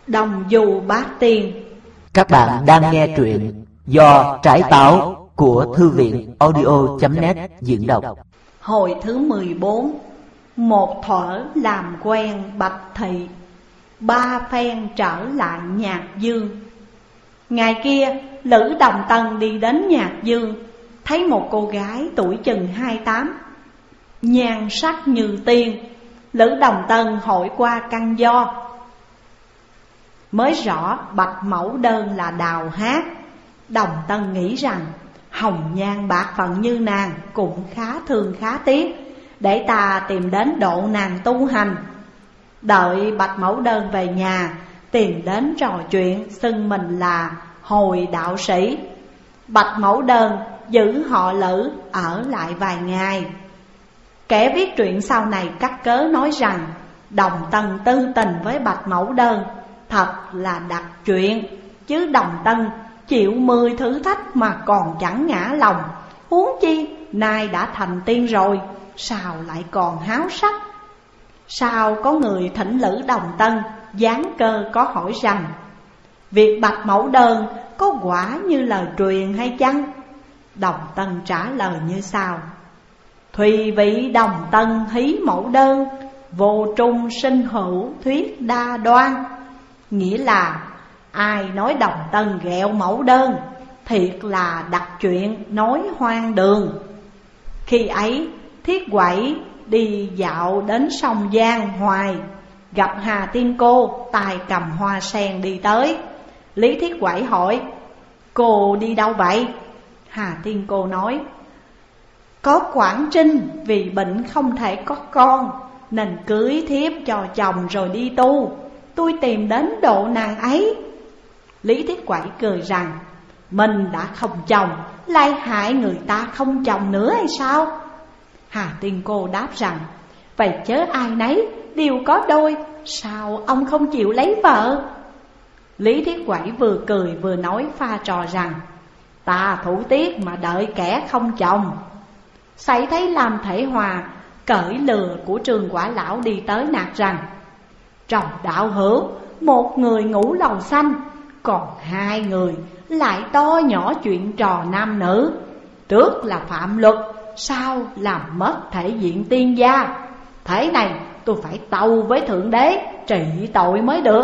Đồng Du Bát Tiên. Các bạn đang nghe truyện do Trái Táo của Thư viện audio.net diễn đọc. Hồi thứ 14. Một thuở làm quen Bạch Thị, ba phen trở lại Nhạc Dương. Ngày kia, Lữ Đồng Tân đi đến Nhạc Dương, thấy một cô gái tuổi chừng 28, nhan sắc như tiên. Lữ Đồng Tân hỏi qua căn do, mới rõ bạch mẫu đơn là đào hát. Đồng Tân nghĩ rằng hồng nhan bạc phận như nàng cũng khá thương khá tiếc, để ta tìm đến độ nàng tu hành. Đợi bạch mẫu đơn về nhà, tìm đến trò chuyện, xưng mình là Hồi đạo sĩ. Bạch mẫu đơn giữ họ Lữ ở lại vài ngày. Kẻ viết truyện sau này cắt cớ nói rằng Đồng Tân tư tình với bạch mẫu đơn, thật là đặt chuyện. Chứ Đồng Tân chịu 10 thử thách mà còn chẳng ngã lòng, huống chi nay đã thành tiên rồi, sao lại còn háo sắc. Sao có người thỉnh Lữ Đồng Tân giáng cơ có hỏi rằng việc bạch mẫu đơn có quả như lời truyền hay chăng? Đồng Tân trả lời như sau: Thùy vị Đồng Tân hí mẫu đơn, vô trung sinh hữu thuyết đa đoan. Nghĩa là ai nói Đồng Tân ghẹo mẫu đơn, thiệt là đặt chuyện nói hoang đường. Khi ấy Thiết Quẩy đi dạo đến sông Giang Hoài, gặp Hà Tiên Cô tay cầm hoa sen đi tới. Lý Thiết Quẩy hỏi: Cô đi đâu vậy? Hà Tiên Cô nói: Có Quảng Trinh vì bệnh không thể có con, nên cưới thiếp cho chồng rồi đi tu. Tôi tìm đến độ nàng ấy. Lý Thiết Quẩy cười rằng mình đã không chồng, lại hại người ta không chồng nữa hay sao? Hà Tiên Cô đáp rằng vậy chớ ai nấy đều có đôi, sao ông không chịu lấy vợ? Lý Thiết Quẩy vừa cười vừa nói pha trò rằng ta thủ tiết mà đợi kẻ không chồng. Xảy thấy Lam Thể Hòa cởi lừa của Trường Quả Lão đi tới nạt rằng: Trong đạo hữu, một người ngủ lầu xanh, còn hai người lại to nhỏ chuyện trò nam nữ. Trước là phạm luật, sau làm mất thể diện tiên gia. Thế này tôi phải tâu với Thượng Đế trị tội mới được.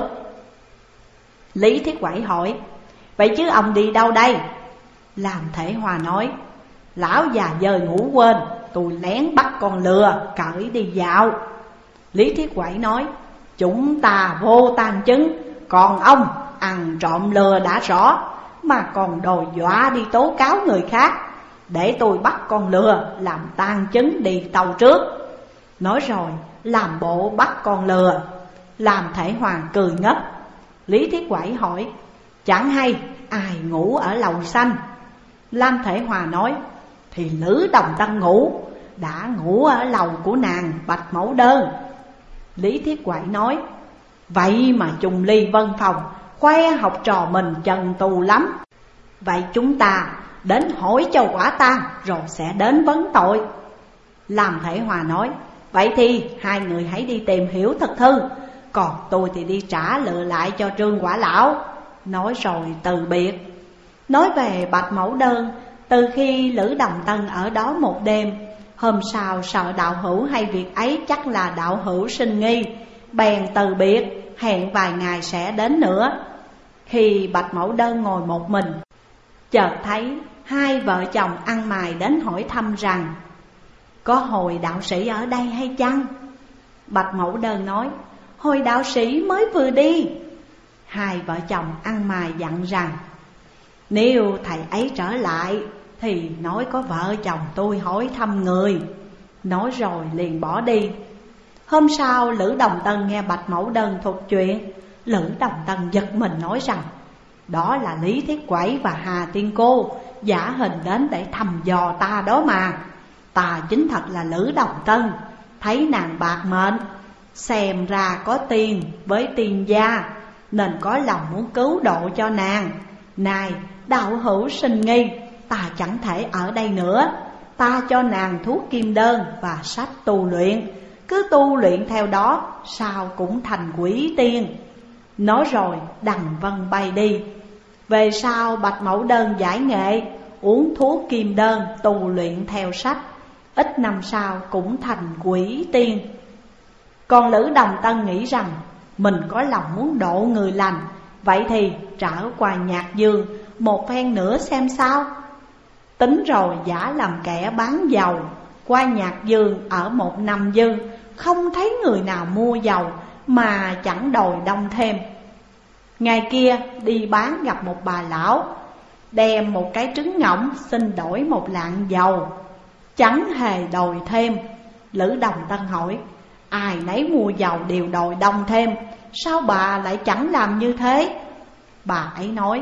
Lý Thiết Quẩy hỏi: Vậy chứ ông đi đâu đây? Lam Thể Hòa nói: Lão già dời ngủ quên, tôi lén bắt con lừa cởi đi dạo. Lý Thiết Quẩy nói: Chúng ta vô tang chứng, còn ông ăn trộm lừa đã rõ, mà còn đòi dọa đi tố cáo người khác. Để tôi bắt con lừa làm tang chứng đi tàu trước. Nói rồi làm bộ bắt con lừa. Làm Thể Hoàng cười ngất. Lý Thiết Quẩy hỏi: Chẳng hay ai ngủ ở lầu xanh? Lam Thể Hòa nói: Thì Lữ Đồng Tân ngủ, đã ngủ ở lầu của nàng bạch mẫu đơn. Lý Thiết Quẩy nói: Vậy mà trùng ly vân phòng, khoe học trò mình trần tù lắm. Vậy chúng ta đến hỏi cho quả tang, rồi sẽ đến vấn tội. Lam Thể Hòa nói: Vậy thì hai người hãy đi tìm hiểu thật thư, còn tôi thì đi trả lựa lại cho Trương Quả Lão. Nói rồi từ biệt. Nói về bạch mẫu đơn, từ khi Lữ Đồng Tân ở đó một đêm, hôm sau sợ đạo hữu hay việc ấy chắc là đạo hữu sinh nghi, bèn từ biệt, hẹn vài ngày sẽ đến nữa. Khi bạch mẫu đơn ngồi một mình, chợt thấy hai vợ chồng ăn mày đến hỏi thăm rằng: Có Hồi đạo sĩ ở đây hay chăng? Bạch mẫu đơn nói: Hồi đạo sĩ mới vừa đi. Hai vợ chồng ăn mày dặn rằng: Nếu thầy ấy trở lại thì nói có vợ chồng tôi hỏi thăm người. Nói rồi liền bỏ đi. Hôm sau Lữ Đồng Tân nghe bạch mẫu đơn thuật chuyện. Lữ Đồng Tân giật mình nói rằng: Đó là Lý Thiết Quẩy và Hà Tiên Cô giả hình đến để thăm dò ta đó mà. Ta chính thật là Lữ Đồng Tân. Thấy nàng bạc mệnh, xem ra có tiền với tiên gia, nên có lòng muốn cứu độ cho nàng. Này đạo hữu sinh nghi, ta chẳng thể ở đây nữa. Ta cho nàng thuốc kim đơn và sách tu luyện, cứ tu luyện theo đó, sao cũng thành quỷ tiên. Nói rồi đằng vân bay đi. Về sau Bạch Mẫu Đơn giải nghệ, uống thuốc kim đơn, tu luyện theo sách. Ít năm sau cũng thành quỷ tiên. Còn Lữ Đồng Tân nghĩ rằng mình có lòng muốn độ người lành, vậy thì trở qua Nhạc Dương một phen nữa xem sao. Tính rồi giả làm kẻ bán dầu, qua Nhạc Dương ở một năm dư, không thấy người nào mua dầu mà chẳng đòi đông thêm. Ngày kia đi bán gặp một bà lão, đem một cái trứng ngỗng xin đổi một lạng dầu, chẳng hề đòi thêm. Lữ Đồng Tân hỏi: ai nấy mua dầu đều đòi đông thêm, sao bà lại chẳng làm như thế? Bà ấy nói: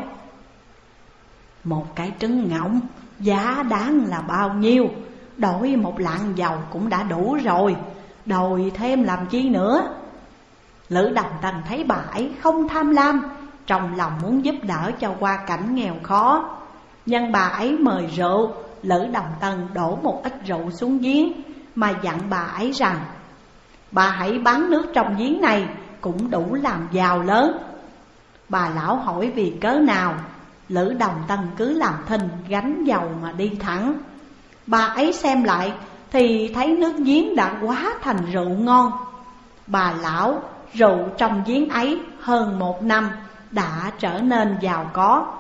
một cái trứng ngỗng giá đáng là bao nhiêu, đổi một lạng dầu cũng đã đủ rồi, đòi thêm làm chi nữa. Lữ Đồng Tân thấy bà ấy không tham lam, trong lòng muốn giúp đỡ cho qua cảnh nghèo khó. Nhân bà ấy mời rượu, Lữ Đồng Tân đổ một ít rượu xuống giếng, mà dặn bà ấy rằng: bà hãy bán nước trong giếng này cũng đủ làm giàu lớn. Bà lão hỏi vì cớ nào, Lữ Đồng Tân cứ làm thinh gánh dầu mà đi thẳng. Bà ấy xem lại thì thấy nước giếng đã quá thành rượu ngon. Bà lão rượu trong giếng ấy hơn 1 năm đã trở nên giàu có.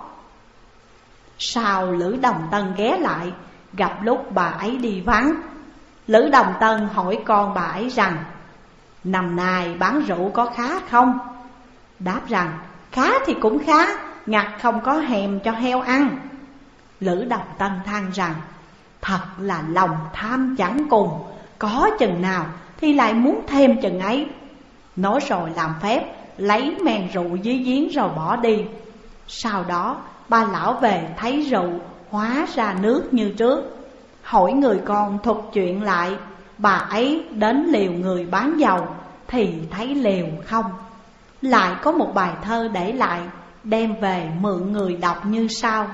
Sau Lữ Đồng Tân ghé lại, gặp lúc bà ấy đi vắng. Lữ Đồng Tân hỏi con bà ấy rằng: năm nay bán rượu có khá không? Đáp rằng: khá thì cũng khá, ngặt không có hèm cho heo ăn. Lữ Đồng Tân than rằng: thật là lòng tham chẳng cùng, có chừng nào thì lại muốn thêm chừng ấy. Nói rồi làm phép lấy men rượu dưới giếng rồi bỏ đi. Sau đó bà lão về thấy rượu hóa ra nước như trước. Hỏi người con thuật chuyện lại, bà ấy đến liều người bán dầu thì thấy liều không. Lại có một bài thơ để lại, đem về mượn người đọc như sau: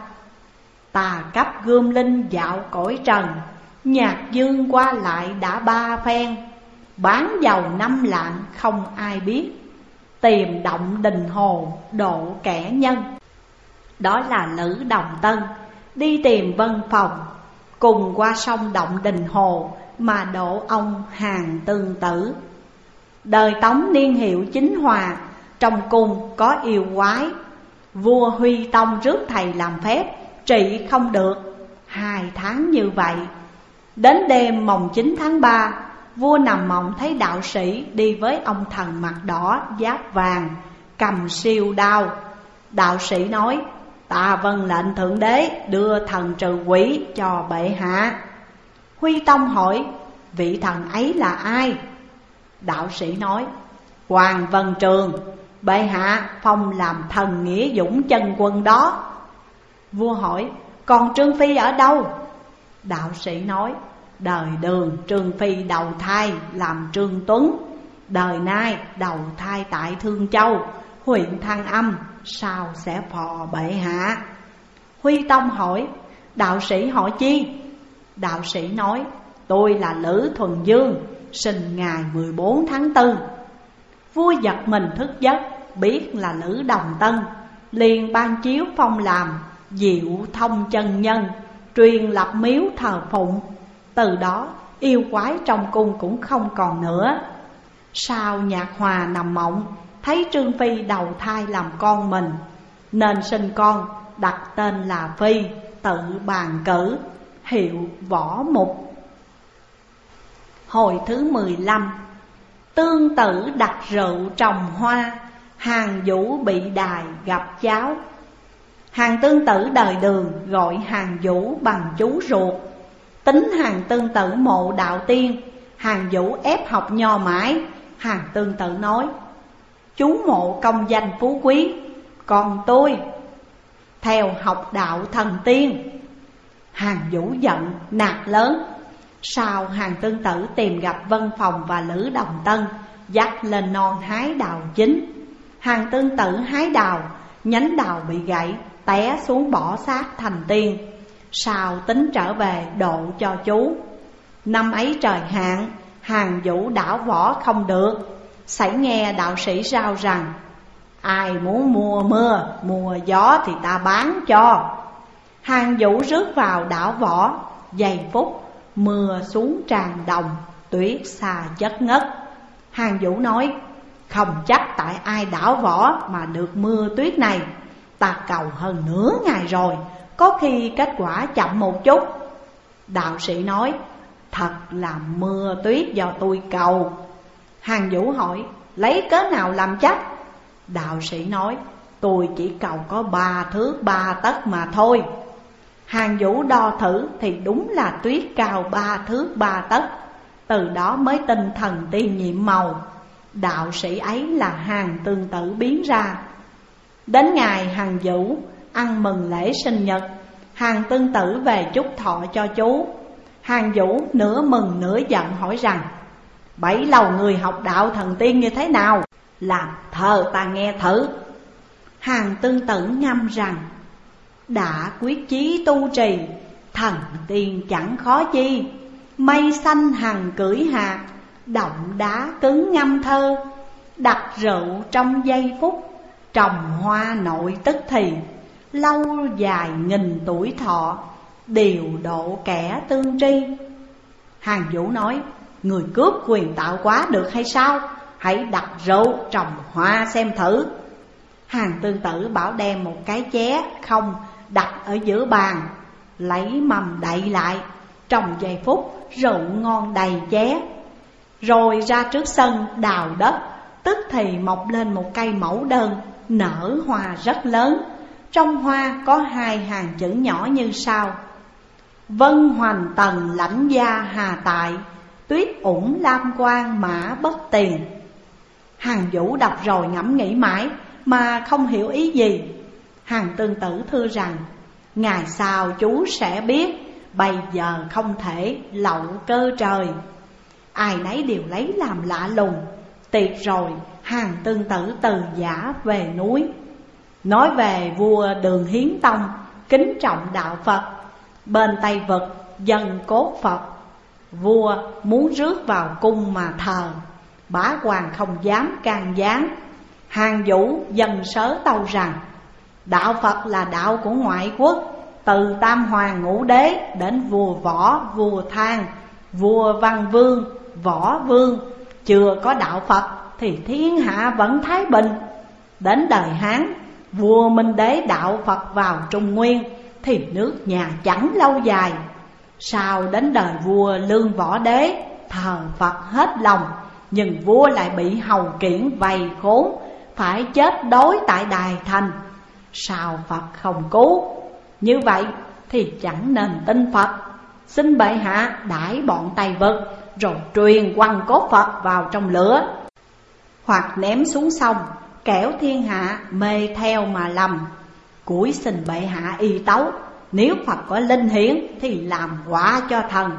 tà cấp gươm linh dạo cõi trần, Nhạc Dương qua lại đã 3 phen, bán dầu 5 lạng không ai biết, tìm động Đình Hồ độ kẻ nhân. Đó là Lữ Đồng Tân đi tìm Vân Phòng, cùng qua sông Động Đình Hồ mà độ ông Hàn Tương Tử. Đời Tống niên hiệu Chính Hòa, trong cung có yêu quái. Vua Huy Tông rước thầy làm phép, trị không được 2 tháng như vậy. Đến đêm mồng 9 tháng 3, vua nằm mộng thấy đạo sĩ đi với ông thần mặt đỏ giáp vàng, cầm siêu đao. Đạo sĩ nói: ta vâng lệnh thượng đế đưa thần trừ quỷ cho bệ hạ. Huy Tông hỏi: vị thần ấy là ai? Đạo sĩ nói: Hoàng Vân Trường, bệ hạ phong làm thần nghĩa dũng chân quân đó. Vua hỏi: còn Trương Phi ở đâu? Đạo sĩ nói: đời Đường Trương Phi đầu thai làm Trương Tuấn, đời nay đầu thai tại Thương Châu, huyện Thăng Âm, sao sẽ phò bệ hạ. Huy Tông hỏi: đạo sĩ hỏi chi? Đạo sĩ nói: tôi là Lữ Thuần Dương, sinh ngày 14 tháng 4. Vua giật mình thức giấc, biết là Lữ Đồng Tân, liền ban chiếu phong làm Diệu Thông chân nhân, truyền lập miếu thờ phụng. Từ đó yêu quái trong cung cũng không còn nữa. Sau Nhạc Hòa nằm mộng thấy Trương Phi đầu thai làm con mình, nên sinh con đặt tên là Phi, tự bàn cử, hiệu Võ Mục. Hồi thứ 15. Tương Tử đặt rượu trồng hoa, Hàn Vũ bị đài gặp cháu. Hàn Tương Tử đời Đường gọi Hàn Vũ bằng chú ruột. Tính Hàn Tương Tử mộ đạo tiên, Hàn Vũ ép học nho mãi. Hàn Tương Tử nói: chú mộ công danh phú quý, còn tôi theo học đạo thần tiên. Hàn Vũ giận nạt lớn. Sau Hàn Tương Tử tìm gặp Vân Phòng và Lữ Đồng Tân, dắt lên non hái đào chín. Hàn Tương Tử hái đào, nhánh đào bị gãy, té xuống bỏ xác thành tiên. Sau tính trở về độ cho chú. Năm ấy trời hạn, Hàn Vũ đảo võ không được, sảy nghe đạo sĩ rao rằng: Ai muốn mua mưa, mua gió thì ta bán cho. Hàng Vũ rước vào đảo Võ, giây phút mưa xuống tràn đồng, tuyết xa chất ngất. Hàng Vũ nói, không chắc tại ai đảo Võ mà được mưa tuyết này. Ta cầu hơn nửa ngày rồi, có khi kết quả chậm một chút. Đạo sĩ nói, thật là mưa tuyết do tôi cầu. Hàng Vũ hỏi, lấy cớ nào làm chắc? Đạo sĩ nói, tôi chỉ cầu có 3 thước 3 tấc mà thôi. Hàng Vũ đo thử thì đúng là tuyết cao 3 thước 3 tấc. Từ đó mới tin thần tiên nhiệm màu. Đạo sĩ ấy là Hàng Tương Tử biến ra. Đến ngày Hàng Vũ ăn mừng lễ sinh nhật, Hàng Tương Tử về chúc thọ cho chú. Hàng Vũ nửa mừng nửa giận hỏi rằng, bấy lâu người học đạo thần tiên như thế nào? Làm thơ ta nghe thử. Hàng Tương Tử ngâm rằng, đã quyết chí tu trì, thần tiên chẳng khó chi. Mây xanh hằng cưỡi hạt, động đá cứng ngâm thơ. Đặt rượu trong giây phút, trồng hoa nội tức thì. Lâu dài nghìn tuổi thọ, điều độ kẻ tương tri. Hàng Vũ nói, người cướp quyền tạo quá được hay sao? Hãy đặt rượu trồng hoa xem thử. Hàng Tương Tử bảo đem một cái ché không đặt ở giữa bàn, lấy mầm đậy lại. Trong giây phút rượu ngon đầy ché. Rồi ra trước sân đào đất, tức thì mọc lên một cây mẫu đơn, nở hoa rất lớn. Trong hoa có 2 hàng chữ nhỏ như sau: Vân hoành tần lãnh gia hà tại, tuyết ủng lam quan mã bất tiền. Hàng Vũ đọc rồi ngẫm nghĩ mãi mà không hiểu ý gì. Hàng Tương Tử thưa rằng, ngày sau chú sẽ biết, bây giờ không thể lậu cơ trời. Ai nấy đều lấy làm lạ lùng. Tiệc rồi, Hàng Tương Tử từ giả về núi. Nói về vua Đường Hiến Tông kính trọng đạo Phật, bên Tây Vực dâng cốt Phật. Vua muốn rước vào cung mà thờ, bá quan không dám can gián. Hàng Vũ dần sớ tâu rằng, đạo Phật là đạo của ngoại quốc, từ Tam Hoàng Ngũ Đế đến vua Võ, vua Thang, vua Văn Vương, Võ Vương. Chưa có đạo Phật thì thiên hạ vẫn thái bình. Đến đời Hán, vua Minh Đế đạo Phật vào Trung Nguyên thì nước nhà chẳng lâu dài. Sau đến đời vua Lương Võ Đế thờ Phật hết lòng, nhưng vua lại bị hầu kiển vây khốn, phải chết đói tại Đài Thành. Sao Phật không cứu? Như vậy thì chẳng nên tin Phật. Xin bệ hạ đãi bọn Tây Vực, rồi truyền quăng cốt Phật vào trong lửa, hoặc ném xuống sông, kẻo thiên hạ mê theo mà lầm. Cúi xin bệ hạ y tấu, nếu Phật có linh hiển thì làm quả cho thần.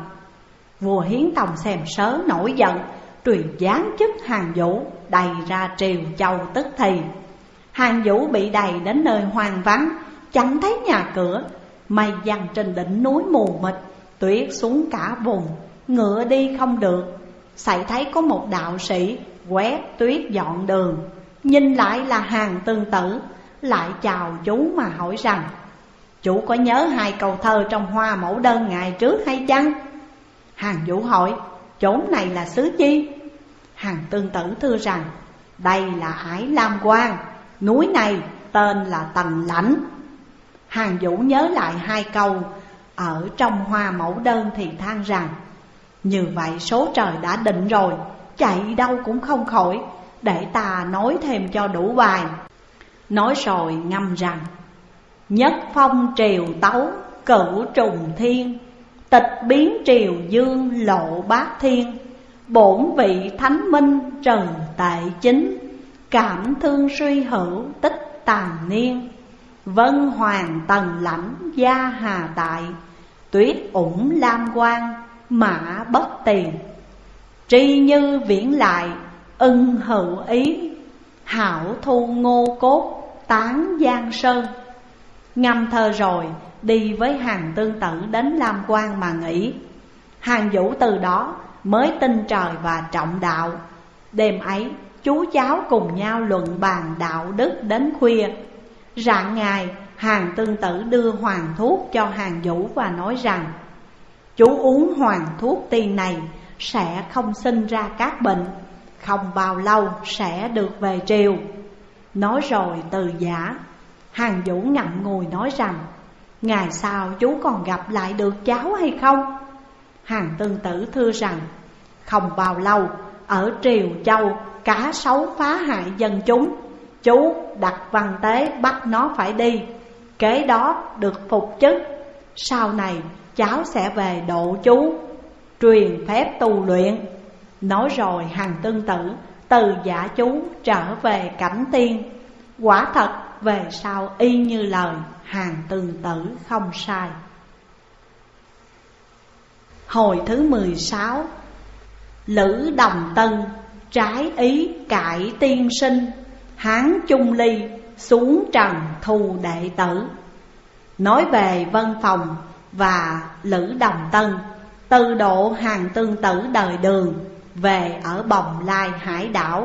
Vua Hiến Tông xem sớ nổi giận, truyền giáng chức Hàng Vũ đầy ra triều châu tức thì. Hàng Vũ bị đầy đến nơi hoang vắng, chẳng thấy nhà cửa. Mây giăng trên đỉnh núi mù mịt, tuyết xuống cả vùng, ngựa đi không được. Xảy thấy có một đạo sĩ quét tuyết dọn đường, nhìn lại là Hàng Tương Tử, lại chào chú mà hỏi rằng, chú có nhớ 2 câu thơ trong Hoa Mẫu Đơn ngày trước hay chăng? Hàng Vũ hỏi, chốn này là xứ chi? Hàng Tương Tử thưa rằng, đây là Ải Lam Quan, núi này tên là Tần Lãnh. Hàng Vũ nhớ lại 2 câu ở trong Hoa Mẫu Đơn thì than rằng, như vậy số trời đã định rồi, chạy đâu cũng không khỏi, để ta nói thêm cho đủ bài. Nói rồi ngâm rằng, nhất phong triều tấu cửu trùng thiên, tịch biến triều dương lộ bát thiên. Bổn vị thánh minh trần tệ chính, cảm thương suy hữu tích tàn niên. Vân hoàng tần lãnh gia hà tại, tuyết ủng lam quan mã bất tiền. Tri như viễn lại ưng hữu ý, hảo thu ngô cốt tán giang sơn. Ngâm thơ rồi đi với Hàng Tương Tử đến Lam Quan mà nghỉ. Hàng Vũ từ đó mới tin trời và trọng đạo. Đêm ấy chú cháu cùng nhau luận bàn đạo đức đến khuya. Rạng ngày, Hàn Tương Tử đưa hoàng thuốc cho Hàn Vũ và nói rằng: chú uống hoàng thuốc tiên này sẽ không sinh ra các bệnh, không bao lâu sẽ được về triều. Nói rồi từ giả. Hàn Vũ ngậm ngùi nói rằng: ngày sau chú còn gặp lại được cháu hay không? Hàn Tương Tử thưa rằng: không bao lâu, ở Triều Châu cá sấu phá hại dân chúng, chú đặt văn tế bắt nó phải đi, kế đó được phục chức. Sau này cháu sẽ về độ chú, truyền phép tu luyện. Nói rồi Hàn Tương Tử từ giả chú trở về cảnh tiên. Quả thật về sau y như lời Hàn Tương Tử không sai. Hồi thứ 16. Lữ Đồng Tân trái ý cải tiên sinh, Hán Trung Ly xuống trần thù đệ tử. Nói về Vân Phòng và Lữ Đồng Tân, từ độ Hàn Tương Tử đời Đường, về ở Bồng Lai hải đảo.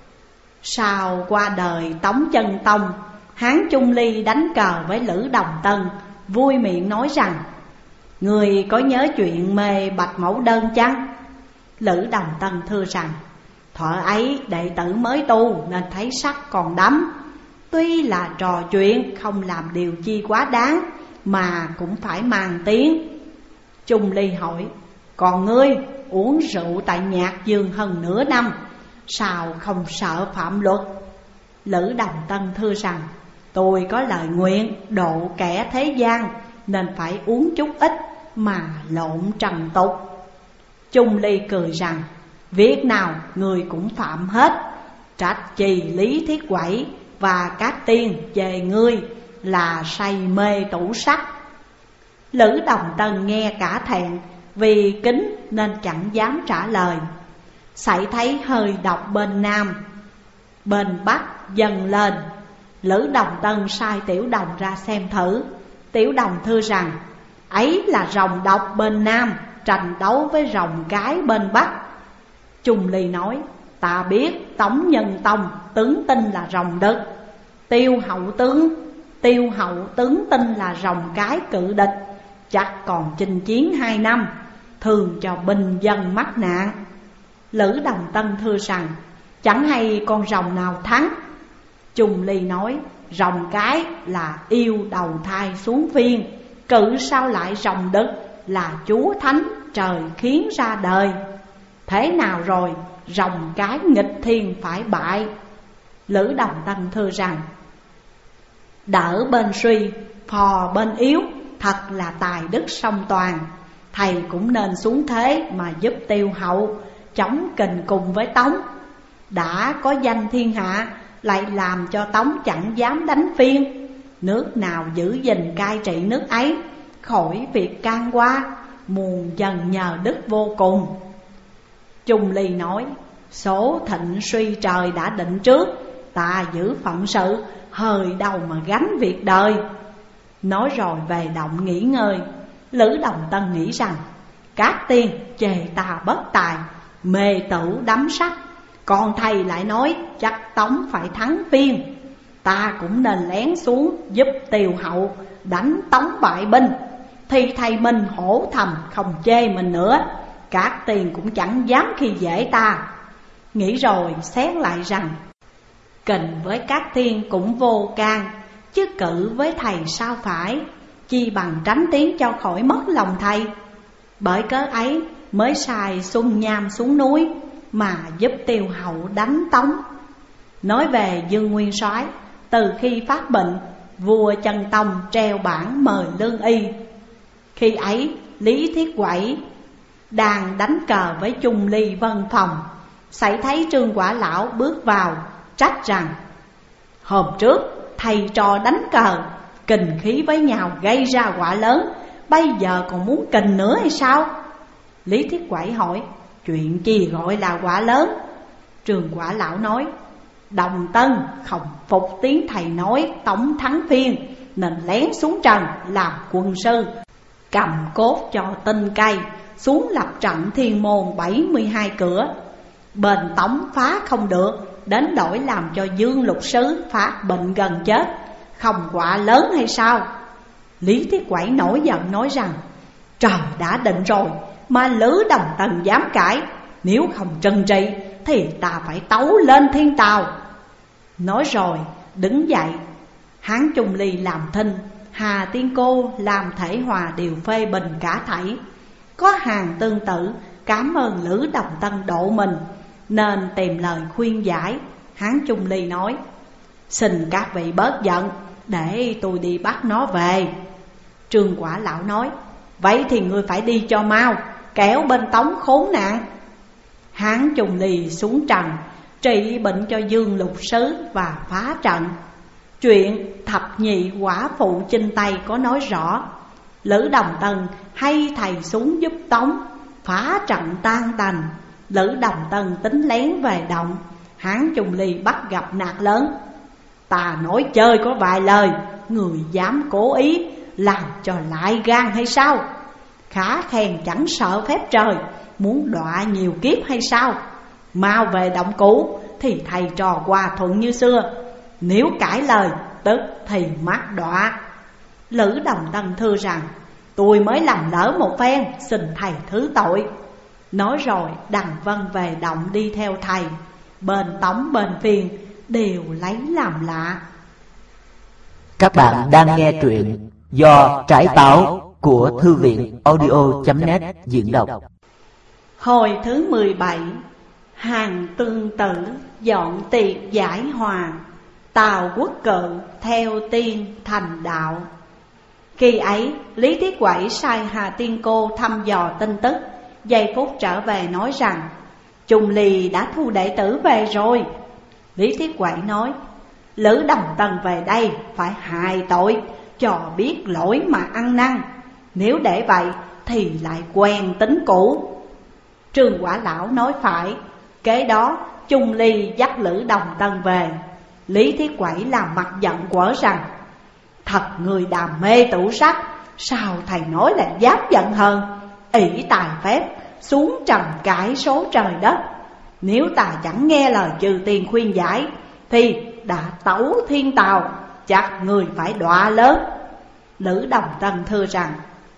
Sau qua đời Tống Chân Tông, Hán Trung Ly đánh cờ với Lữ Đồng Tân, vui miệng nói rằng: người có nhớ chuyện mê Bạch Mẫu Đơn chăng? Lữ Đồng Tân thưa rằng: thuở ấy đệ tử mới tu nên thấy sắc còn đắm, tuy là trò chuyện không làm điều chi quá đáng mà cũng phải mang tiếng. Trung Ly hỏi: còn ngươi uống rượu tại Nhạc Dương hơn nửa năm, sao không sợ phạm luật? Lữ Đồng Tân thưa rằng: tôi có lời nguyện độ kẻ thế gian, nên phải uống chút ít mà lộn trần tục. Trung Ly cười rằng: việc nào người cũng phạm hết, trách chi Lý Thiết Quẩy và các tiên về ngươi là say mê tủ sắc. Lữ Đồng Tân nghe cả thẹn, vì kính nên chẳng dám trả lời. Sảy thấy hơi độc bên Nam, bên Bắc dần lên. Lữ Đồng Tân sai Tiểu Đồng ra xem thử. Tiểu Đồng thưa rằng: ấy là rồng độc bên Nam tranh đấu với rồng cái bên Bắc. Trung Ly nói: ta biết Tống Nhân Tông tướng tin là rồng đực, Tiêu hậu tướng tin là rồng cái cự địch, chắc còn chinh chiến 2 năm, thường cho binh dân mắc nạn. Lữ Đồng Tân thưa rằng: chẳng hay con rồng nào thắng. Trung Ly nói: rồng cái là yêu đầu thai xuống phiên, cự sao lại rồng đực là chúa thánh trời khiến ra đời. Thế nào rồi rồng cái nghịch thiên phải bại? Lữ Đồng Tân thưa rằng: đỡ bên suy, phò bên yếu, thật là tài đức song toàn. Thầy cũng nên xuống thế mà giúp Tiêu hậu chống kình cùng với Tống. Đã có danh thiên hạ, lại làm cho Tống chẳng dám đánh phiên. Nước nào giữ gìn cai trị nước ấy, khỏi việc can qua, muôn dần nhờ đức vô cùng. Trung Ly nói: số thịnh suy trời đã định trước, ta giữ phận sự, hời đầu mà gánh việc đời. Nói rồi về động nghỉ ngơi. Lữ Đồng Tân nghĩ rằng: các tiên chê ta bất tài, mê tử đắm sắc, còn thầy lại nói chắc Tống phải thắng phiên. Ta cũng nên lén xuống giúp Tiêu hậu đánh Tống bại binh, thì thầy mình hổ thầm không chê mình nữa, các tiên cũng chẳng dám khi dễ ta. Nghĩ rồi xét lại rằng: kình với các tiên cũng vô can, chứ cự với thầy sao phải, chi bằng tránh tiếng cho khỏi mất lòng thầy. Bởi cớ ấy mới sai Xuân Nham xuống núi mà giúp Tiêu hậu đánh Tống. Nói về Dương Nguyên Soái, từ khi phát bệnh, vua Chân Tông treo bảng mời lương y. Khi ấy Lý Thiết Quẩy đang đánh cờ với Trung Ly Vân Phòng, sảy thấy Trương Quả Lão bước vào, trách rằng: hôm trước thầy trò đánh cờ, kình khí với nhau gây ra quả lớn, bây giờ còn muốn kình nữa hay sao? Lý Thiết Quẩy hỏi: chuyện gì gọi là quả lớn? Trương Quả Lão nói: Đồng Tân không phục tiếng thầy nói Tống thắng phiên, nên lén xuống trần làm quân sư, cầm cốt cho tinh cây, xuống lập trận thiên môn 72 cửa. Bên Tống phá không được, đến đổi làm cho Dương Lục Sứ phát bệnh gần chết, không quả lớn hay sao? Lý Thiết Quẩy nổi giận nói rằng: trời đã định rồi mà Lữ Đồng Tần dám cãi, nếu không trừng trị thì ta phải tấu lên thiên tào. Nói rồi đứng dậy. Hán Trung Ly làm thinh, Hà Tiên Cô làm thể hòa đều phê bình cả thảy. Có hàng tương tự cảm ơn Lữ Đồng Tân độ mình, nên tìm lời khuyên giải. Hán Trung Ly nói: xin các vị bớt giận, để tôi đi bắt nó về. Trương Quả Lão nói: vậy thì ngươi phải đi cho mau, kẻo bên Tống khốn nạn. Hán Trung Ly xuống trần, trị bệnh cho Dương Lục Sứ và phá trận. Chuyện thập nhị quả phụ chinh Tây có nói rõ. Lữ Đồng Tân hay thầy xuống giúp Tống, phá trận tan tành. Lữ Đồng Tân tính lén về động, Hán Trung Ly bắt gặp nạt lớn: ta nói chơi có vài lời, người dám cố ý làm cho lại gan hay sao? Khá khen chẳng sợ phép trời, muốn đọa nhiều kiếp hay sao? Mau về động cũ thì thầy trò hòa thuận như xưa, nếu cãi lời tức thì mắc đọa. Lữ Đồng Tân thưa rằng: tôi mới làm lỡ một phen, xin thầy thứ tội. Nói rồi Đằng Vân về động đi theo thầy. Bên Tống bên Phiên đều lấy làm lạ. Các bạn đang nghe truyện do Trải Táo của Thư viện audio.net diễn đọc. Hồi thứ 17. Hàng Tương Tử dọn tiệc giải hòa, Tào Quốc Cự theo tiên thành đạo. Khi ấy Lý Thiết Quẩy sai Hà Tiên Cô thăm dò tin tức, giây phút trở về nói rằng: Trung Ly đã thu đệ tử về rồi. Lý Thiết Quẩy nói: Lữ Đồng Tân về đây phải hài tội, cho biết lỗi mà ăn năn, nếu để vậy thì lại quen tính cũ. Trương Quả Lão nói phải. Kế đó Trung Ly dắt Lữ Đồng Tân về. Lý Thiết Quẩy làm mặt giận quở rằng: thật người đam mê tủ sách, sao thầy nói là dám giận hơn, ỷ tài phép xuống trần cãi số trời đất. Nếu ta chẳng nghe lời chư tiền khuyên giải thì đã tấu thiên tào, chắc người phải đọa lớn. Lữ Đồng Tân thưa rằng: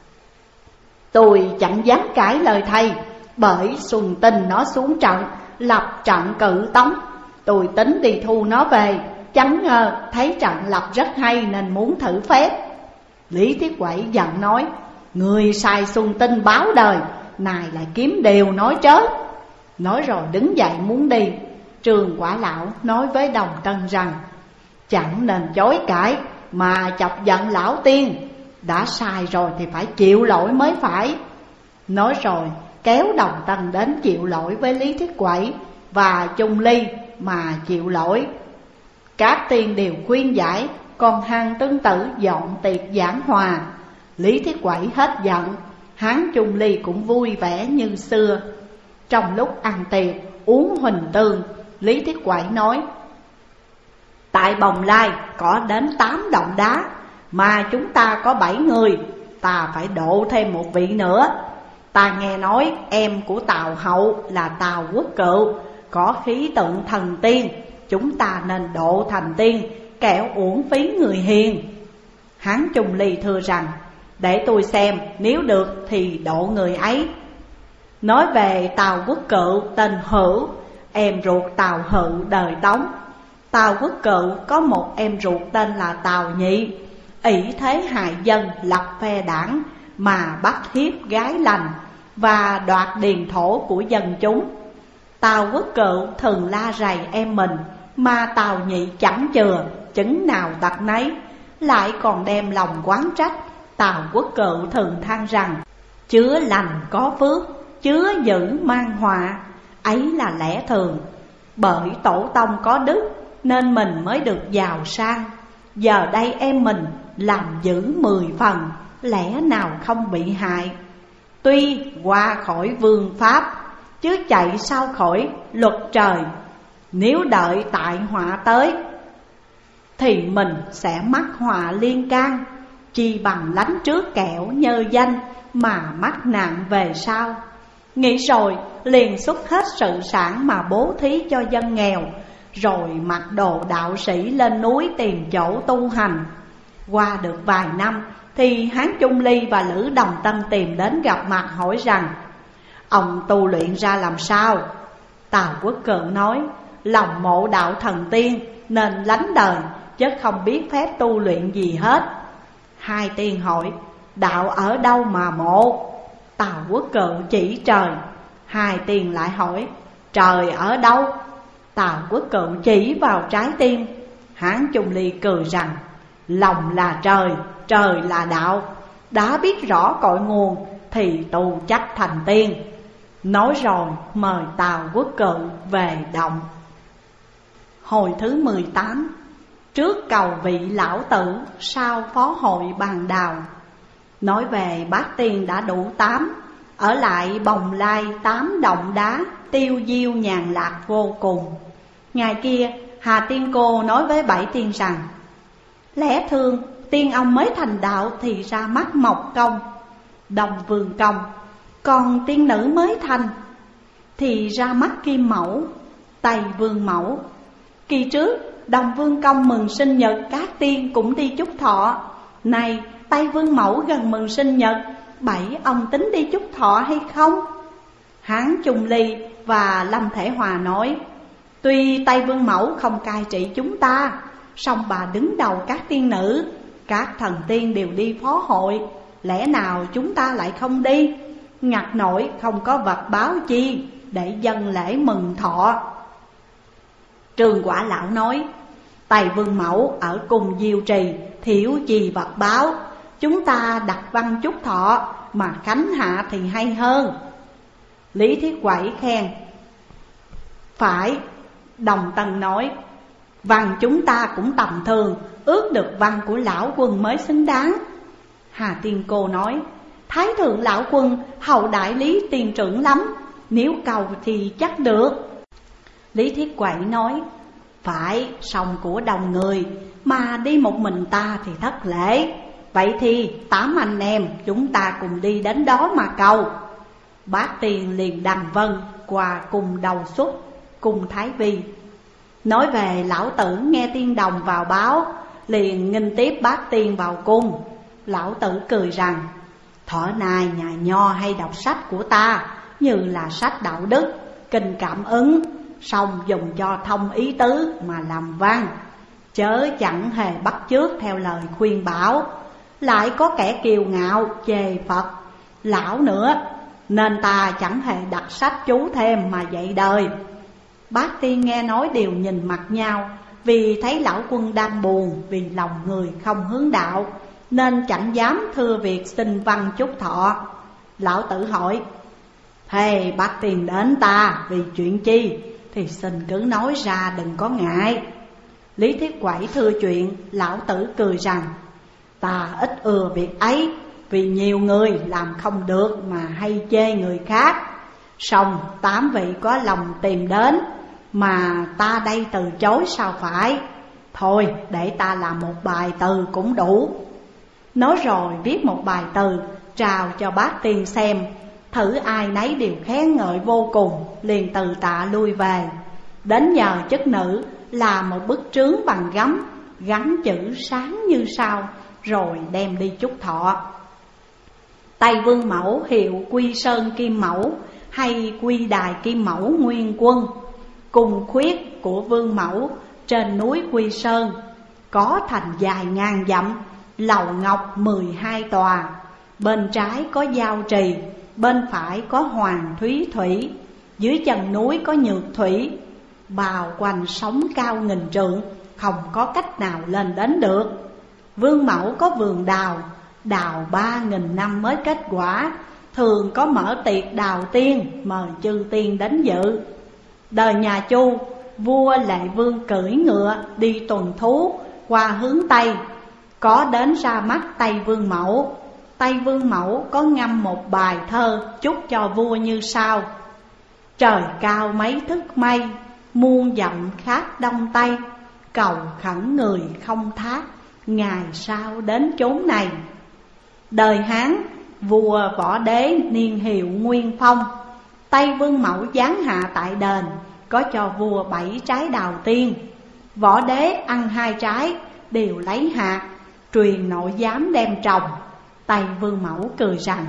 tôi chẳng dám cãi lời thầy, bởi Xuân Tinh nó xuống trận lập trận cự Tống, tôi tính đi thu nó về, chẳng ngờ thấy trận lập rất hay nên muốn thử phép. Lý Thiết Quẩy giận nói: người sai Xuân Tinh báo đời, này lại kiếm điều nói trớ. Nói rồi đứng dậy muốn đi. Trương Quả Lão nói với Đồng Tân rằng: chẳng nên chối cãi mà chọc giận lão tiên, đã sai rồi thì phải chịu lỗi mới phải. Nói rồi kéo Đồng Tân đến chịu lỗi với Lý Thiết Quẩy và Trung Ly mà chịu lỗi. Các tiên đều khuyên giải, còn Hàng Tương Tử dọn tiệc giảng hòa. Lý Thiết Quẩy hết giận, Hán Trung Ly cũng vui vẻ như xưa. Trong lúc ăn tiệc uống huỳnh tương, Lý Thiết Quẩy nói: tại Bồng Lai có đến 8 động đá, mà chúng ta có 7 người, ta phải độ thêm một vị nữa. Ta nghe nói em của Tào Hậu là Tào Quốc Cựu có khí tượng thần tiên, chúng ta nên độ thành tiên, kẻo uổng phí người hiền. Hán Trung Ly thưa rằng: để tôi xem, nếu được thì độ người ấy. Nói về Tào Quốc Cựu tên Hữu, em ruột Tào Hữu đời Tống. Tào Quốc Cựu có một em ruột tên là Tào Nhị, ỷ thế hại dân lập phe đảng mà bắt hiếp gái lành và đoạt điền thổ của dân chúng. Tào Quốc Cựu thường la rầy em mình, mà Tào Nhị chẳng chừa, chứng nào tật nấy, lại còn đem lòng oán trách. Tào Quốc Cựu thường than rằng: chứa lành có phước, chứa dữ mang họa, ấy là lẽ thường. Bởi tổ tông có đức nên mình mới được giàu sang, giờ đây em mình làm dữ 10 phần, lẽ nào không bị hại. Tuy qua khỏi vương pháp, chứ chạy sao khỏi luật trời. Nếu đợi tại họa tới thì mình sẽ mắc họa liên can, chi bằng lánh trước kẻo nhơ danh mà mắc nạn về sau. Nghĩ rồi liền xuất hết sự sản mà bố thí cho dân nghèo, rồi mặc đồ đạo sĩ lên núi tìm chỗ tu hành. Qua được vài năm thì Hán Chung Ly và Lữ Đồng Tân tìm đến gặp mặt hỏi rằng: ông tu luyện ra làm sao? Tào Quốc Cự nói: lòng mộ đạo thần tiên nên lánh đời, chứ không biết phép tu luyện gì hết. Hai tiên hỏi: đạo ở đâu mà mộ? Tào Quốc Cự chỉ trời. Hai tiên lại hỏi: trời ở đâu? Tào Quốc Cự chỉ vào trái tim. Hán Chung Ly cười rằng: lòng là trời, trời là đạo. Đã biết rõ cội nguồn thì tu chắc thành tiên. Nói rồi mời Tào Quốc Cự về động. Hồi thứ 18. Trước cầu vị lão tử, sau phó hội bàn đào. Nói về Bát Tiên đã đủ 8, ở lại Bồng Lai 8 động đá, tiêu diêu nhàn lạc vô cùng. Ngày kia Hà Tiên Cô nói với Bảy Tiên rằng: lẽ thường tiên ông mới thành đạo thì ra mắt Mộc Công, Đồng Vương Công, còn tiên nữ mới thành thì ra mắt Kim Mẫu, Tây Vương Mẫu. Kỳ trước Đồng Vương Công mừng sinh nhật, các tiên cũng đi chúc thọ. Này Tây Vương Mẫu gần mừng sinh nhật, Bảy ông tính đi chúc thọ hay không? Hán Chung Ly và Lâm Thể Hòa nói: tuy Tây Vương Mẫu không cai trị chúng ta, song bà đứng đầu các tiên nữ, các thần tiên đều đi phó hội, lẽ nào chúng ta lại không đi? Ngặt nổi không có vật báo chi để dâng lễ mừng thọ. Trường Quả Lão nói: Tây Vương Mẫu ở cùng Diêu Trì, thiếu gì vật báo, chúng ta đặt văn chúc thọ mà khánh hạ thì hay hơn. Lý Thiết Quẩy khen: phải. Đồng Tân nói: văn chúng ta cũng tầm thường, ước được văn của lão quân mới xứng đáng. Hà Tiên Cô nói: Thái thượng lão quân hậu đại Lý tiền trưởng lắm, nếu cầu thì chắc được. Lý Thiết Quẩy nói: phải, song của đồng người mà đi một mình ta thì thất lễ. Vậy thì 8 anh em chúng ta cùng đi đến đó mà cầu. Bát Tiên liền đành vâng, qua cùng đầu xuất, cùng Thái Vi. Nói về lão tử nghe tiên đồng vào báo, liền nghênh tiếp Bát Tiên vào cung. Lão tử cười rằng: thuở này nhà nho hay đọc sách của ta như là sách đạo đức, kinh cảm ứng, song dùng cho thông ý tứ mà làm văn, chớ chẳng hề bắt chước theo lời khuyên bảo. Lại có kẻ kiêu ngạo chê Phật lão nữa, nên ta chẳng hề đặt sách chú thêm mà dạy đời. Bát Tiên nghe nói đều nhìn mặt nhau, vì thấy lão quân đang buồn vì lòng người không hướng đạo, nên chẳng dám thưa việc xin văn chúc thọ. Lão tử hỏi: thế Bát Tiên đến ta vì chuyện chi thì xin cứ nói ra, đừng có ngại. Lý Thiết Quẩy thưa chuyện. Lão tử cười rằng: ta ít ưa việc ấy, vì nhiều người làm không được mà hay chê người khác. Song 8 vị có lòng tìm đến, mà ta đây từ chối sao phải. Thôi để ta làm một bài từ cũng đủ. Nói rồi viết một bài từ trao cho Bát Tiên xem, thử ai nấy đều khen ngợi vô cùng, liền từ tạ lui về. Đến nhờ chất nữ là một bức trướng bằng gấm, gắn chữ sáng như sao, rồi đem đi chúc thọ. Tây Vương Mẫu hiệu Quy Sơn Kim Mẫu hay Quy Đài Kim Mẫu Nguyên Quân. Cùng khuyết của Vương Mẫu trên núi Quy Sơn, có thành dài ngàn dặm, lầu ngọc 12 tòa. Bên trái có Giao Trì, bên phải có Hoàng Thúy Thủy, dưới chân núi có Nhược Thủy. Bao quanh sóng cao nghìn trượng, không có cách nào lên đến được. Vương Mẫu có vườn đào, đào 3.000 năm mới kết quả, thường có mở tiệc đào tiên, mời chư tiên đến dự. Đời nhà Chu, vua Lệ Vương cưỡi ngựa đi tuần thú qua hướng Tây, có đến ra mắt Tây Vương Mẫu. Tây Vương Mẫu có ngâm một bài thơ chúc cho vua như sau: trời cao mấy thức mây, muôn dặm khác đông tây, cầu khẩn người không thác, ngày sau đến chốn này. Đời Hán, vua Võ Đế niên hiệu Nguyên Phong, Tây Vương Mẫu giáng hạ tại đền, có cho vua 7 trái đào tiên. Võ đế ăn 2 trái, đều lấy hạt, truyền nội giám đem trồng. Tây Vương Mẫu cười rằng,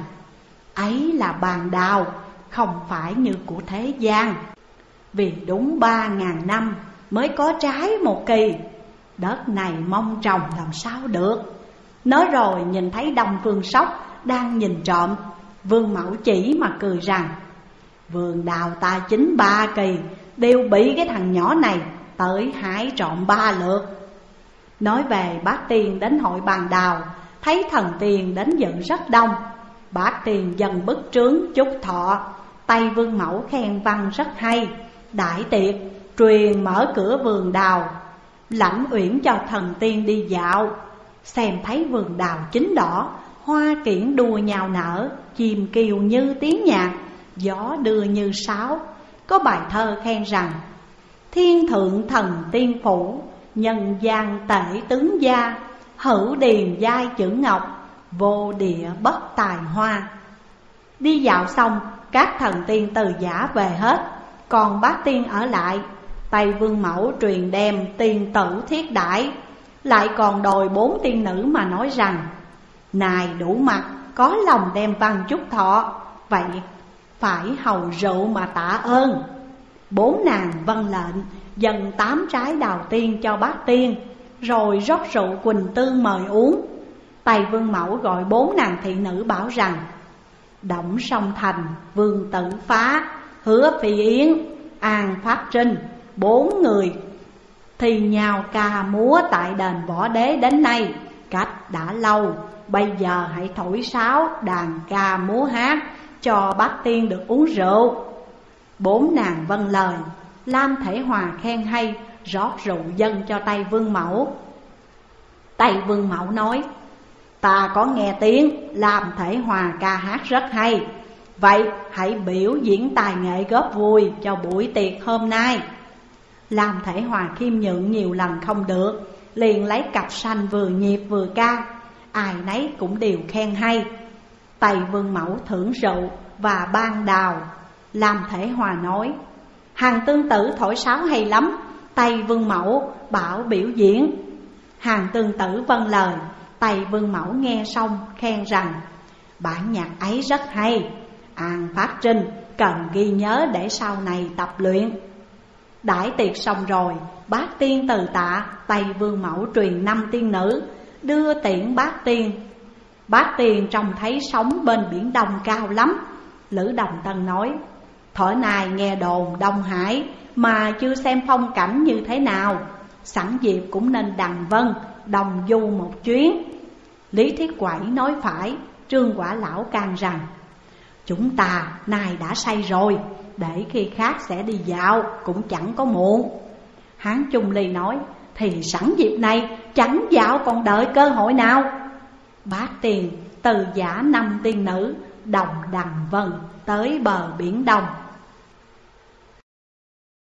ấy là bàn đào, không phải như của thế gian. Vì đúng 3.000 năm mới có trái một kỳ, đất này mong trồng làm sao được. Nói rồi nhìn thấy Đông Phương Sóc đang nhìn trộm, Vương Mẫu chỉ mà cười rằng, vườn đào ta chính 3 kỳ, đều bị cái thằng nhỏ này tới hái trộm 3 lượt. Nói về Bát Tiên đến hội bàn đào, thấy thần tiên đến dự rất đông. Bát Tiên dần bức trướng chúc thọ, Tây Vương Mẫu khen văn rất hay. Đại tiệc truyền mở cửa vườn đào, lãnh uyển cho thần tiên đi dạo. Xem thấy vườn đào chín đỏ, hoa kiển đua nhau nở, chim kêu như tiếng nhạc, gió đưa như sáo. Có bài thơ khen rằng, thiên thượng thần tiên phủ, nhân gian tể tướng gia, hữu điền giai chữ ngọc, vô địa bất tài hoa. Đi dạo xong, các thần tiên từ giả về hết, còn Bát Tiên ở lại. Tây Vương Mẫu truyền đem tiên tử thiết đãi, lại còn đòi 4 tiên nữ mà nói rằng, nài đủ mặt, có lòng đem văn chúc thọ, vậy phải hầu rượu mà tạ ơn. 4 nàng vâng lệnh, dâng 8 trái đào tiên cho Bát Tiên, rồi rót rượu quỳnh tương mời uống. Tây Vương Mẫu gọi 4 nàng thị nữ bảo rằng, Động Song Thành, Vương Tử Phá, Hứa Phi Yến, An Phát Trinh, 4 người thì nhào ca múa tại đền Võ Đế đến nay, cách đã lâu. Bây giờ hãy thổi sáo, đàn ca múa hát, cho Bát Tiên được uống rượu. 4 nàng vâng lời, Lam Thể Hòa khen hay, rót rượu dâng cho Tây Vương Mẫu. Tây Vương Mẫu nói, ta có nghe tiếng Lam Thể Hòa ca hát rất hay, vậy hãy biểu diễn tài nghệ góp vui cho buổi tiệc hôm nay. Lam Thể Hòa khiêm nhượng nhiều lần không được, liền lấy cặp sanh vừa nhịp vừa ca, ai nấy cũng đều khen hay. Tây Vương Mẫu thưởng rượu và ban đào. Lam Thể Hòa nói, hàng tương tử thổi sáo hay lắm, Tây Vương Mẫu bảo biểu diễn. Hàng tương tử vâng lời. Tây Vương Mẫu nghe xong khen rằng, bản nhạc ấy rất hay, An Phát Trinh cần ghi nhớ để sau này tập luyện. Đãi tiệc xong rồi, Bát Tiên từ tạ, Tây Vương Mẫu truyền 5 tiên nữ đưa tiễn Bát Tiên. Bát Tiên trông thấy sóng bên biển Đông cao lắm. Lữ Đồng Tân nói, thổi này nghe đồn Đông Hải mà chưa xem phong cảnh như thế nào, sẵn dịp cũng nên đằng vân đồng du một chuyến. Lý Thiết Quẩy nói phải. Trương Quả Lão can rằng, chúng ta nay đã say rồi, để khi khác sẽ đi dạo cũng chẳng có muộn. Hán Trung Ly nói, thì sẵn dịp này chẳng dạo còn đợi cơ hội nào. Bát Tiên từ giả 5 tiên nữ đồng đằng vân tới bờ biển Đông.